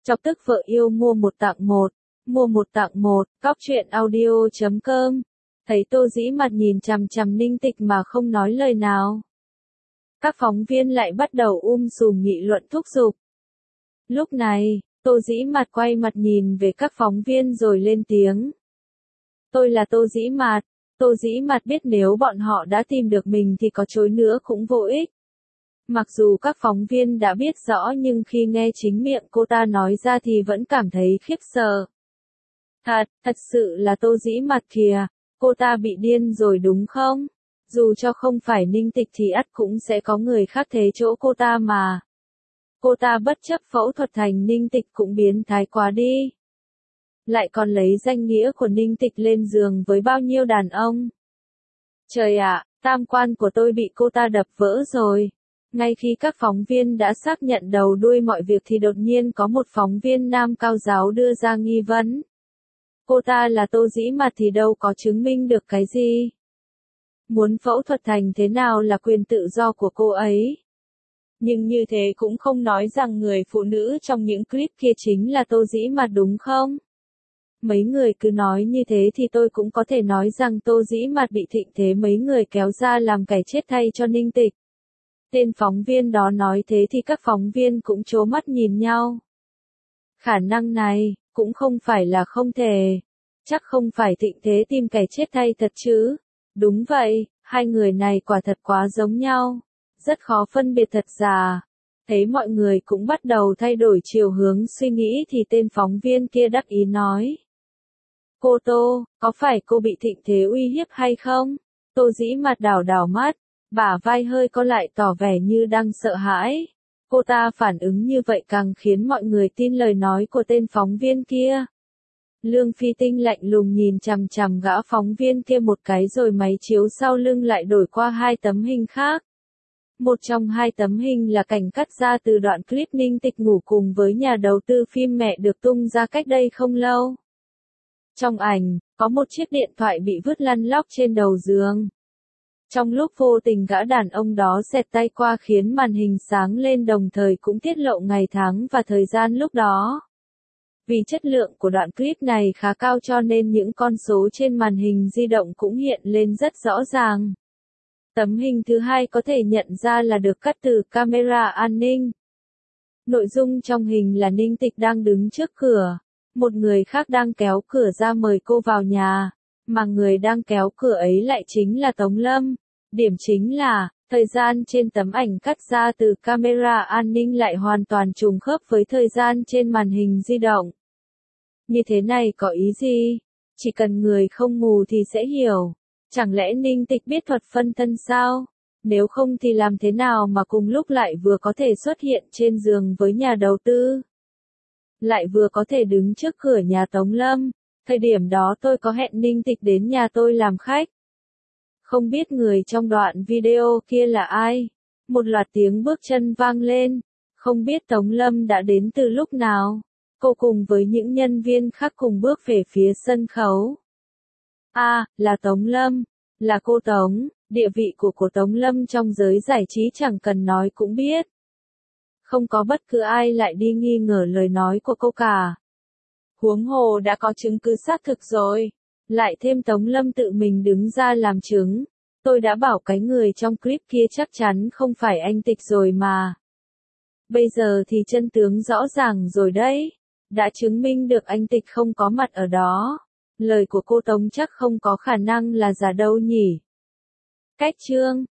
Chọc tức vợ yêu mua một tặng một. Mua một tặng một, cóc truyện audio.com. Thấy Tô Dĩ Mặt nhìn chằm chằm Ninh Tịch mà không nói lời nào. Các phóng viên lại bắt đầu sùm nghị luận thúc giục. Lúc này, Tô Dĩ Mặt quay mặt nhìn về các phóng viên rồi lên tiếng. Tôi là Tô Dĩ Mặt. Tô Dĩ Mặt biết nếu bọn họ đã tìm được mình thì có chối nữa cũng vô ích. Mặc dù các phóng viên đã biết rõ nhưng khi nghe chính miệng cô ta nói ra thì vẫn cảm thấy khiếp sợ. Thật sự là Tô Dĩ Mặt kìa, cô ta bị điên rồi đúng không? Dù cho không phải Ninh Tịch thì ắt cũng sẽ có người khác thế chỗ cô ta mà. Cô ta bất chấp phẫu thuật thành Ninh Tịch cũng biến thái quá đi. Lại còn lấy danh nghĩa của Ninh Tịch lên giường với bao nhiêu đàn ông. Trời ạ, tam quan của tôi bị cô ta đập vỡ rồi. Ngay khi các phóng viên đã xác nhận đầu đuôi mọi việc thì đột nhiên có một phóng viên nam cao giáo đưa ra nghi vấn. Cô ta là Tô Dĩ Mặt thì đâu có chứng minh được cái gì. Muốn phẫu thuật thành thế nào là quyền tự do của cô ấy. Nhưng như thế cũng không nói rằng người phụ nữ trong những clip kia chính là Tô Dĩ Mặt đúng không? Mấy người cứ nói như thế thì tôi cũng có thể nói rằng Tô Dĩ Mặt bị thịnh thế mấy người kéo ra làm cày chết thay cho Ninh Tịch. Tên phóng viên đó nói thế thì các phóng viên cũng trố mắt nhìn nhau. Khả năng này, cũng không phải là không thể. Chắc không phải thịnh thế tìm cày chết thay thật chứ. Đúng vậy, hai người này quả thật quá giống nhau. Rất khó phân biệt thật giả. Thấy mọi người cũng bắt đầu thay đổi chiều hướng suy nghĩ thì tên phóng viên kia đắc ý nói. Cô Tô, có phải cô bị thịnh thế uy hiếp hay không? Tô Dĩ Mặt đảo đảo mắt, bả vai hơi co lại tỏ vẻ như đang sợ hãi. Cô ta phản ứng như vậy càng khiến mọi người tin lời nói của tên phóng viên kia. Lương Phi Tinh lạnh lùng nhìn chằm chằm gã phóng viên kia một cái rồi máy chiếu sau lưng lại đổi qua hai tấm hình khác. Một trong hai tấm hình là cảnh cắt ra từ đoạn clip Ninh Tịch ngủ cùng với nhà đầu tư phim mẹ được tung ra cách đây không lâu. Trong ảnh, có một chiếc điện thoại bị vứt lăn lóc trên đầu giường. Trong lúc vô tình gã đàn ông đó xẹt tay qua khiến màn hình sáng lên đồng thời cũng tiết lộ ngày tháng và thời gian lúc đó. Vì chất lượng của đoạn clip này khá cao cho nên những con số trên màn hình di động cũng hiện lên rất rõ ràng. Tấm hình thứ hai có thể nhận ra là được cắt từ camera an ninh. Nội dung trong hình là Ninh Tịch đang đứng trước cửa. Một người khác đang kéo cửa ra mời cô vào nhà. Mà người đang kéo cửa ấy lại chính là Tống Lâm. Điểm chính là, thời gian trên tấm ảnh cắt ra từ camera an ninh lại hoàn toàn trùng khớp với thời gian trên màn hình di động. Như thế này có ý gì? Chỉ cần người không mù thì sẽ hiểu. Chẳng lẽ Ninh Tịch biết thuật phân thân sao? Nếu không thì làm thế nào mà cùng lúc lại vừa có thể xuất hiện trên giường với nhà đầu tư? Lại vừa có thể đứng trước cửa nhà Tống Lâm. Thời điểm đó tôi có hẹn Ninh Tịch đến nhà tôi làm khách. Không biết người trong đoạn video kia là ai? Một loạt tiếng bước chân vang lên. Không biết Tống Lâm đã đến từ lúc nào? Cô cùng với những nhân viên khác cùng bước về phía sân khấu. Là Tống Lâm. Là cô Tống. Địa vị của cô Tống Lâm trong giới giải trí chẳng cần nói cũng biết. Không có bất cứ ai lại đi nghi ngờ lời nói của cô cả. Huống hồ đã có chứng cứ xác thực rồi. Lại thêm Tống Lâm tự mình đứng ra làm chứng. Tôi đã bảo cái người trong clip kia chắc chắn không phải anh Tịch rồi mà. Bây giờ thì chân tướng rõ ràng rồi đấy. Đã chứng minh được anh Tịch không có mặt ở đó. Lời của cô Tống chắc không có khả năng là giả đâu nhỉ. Cách chương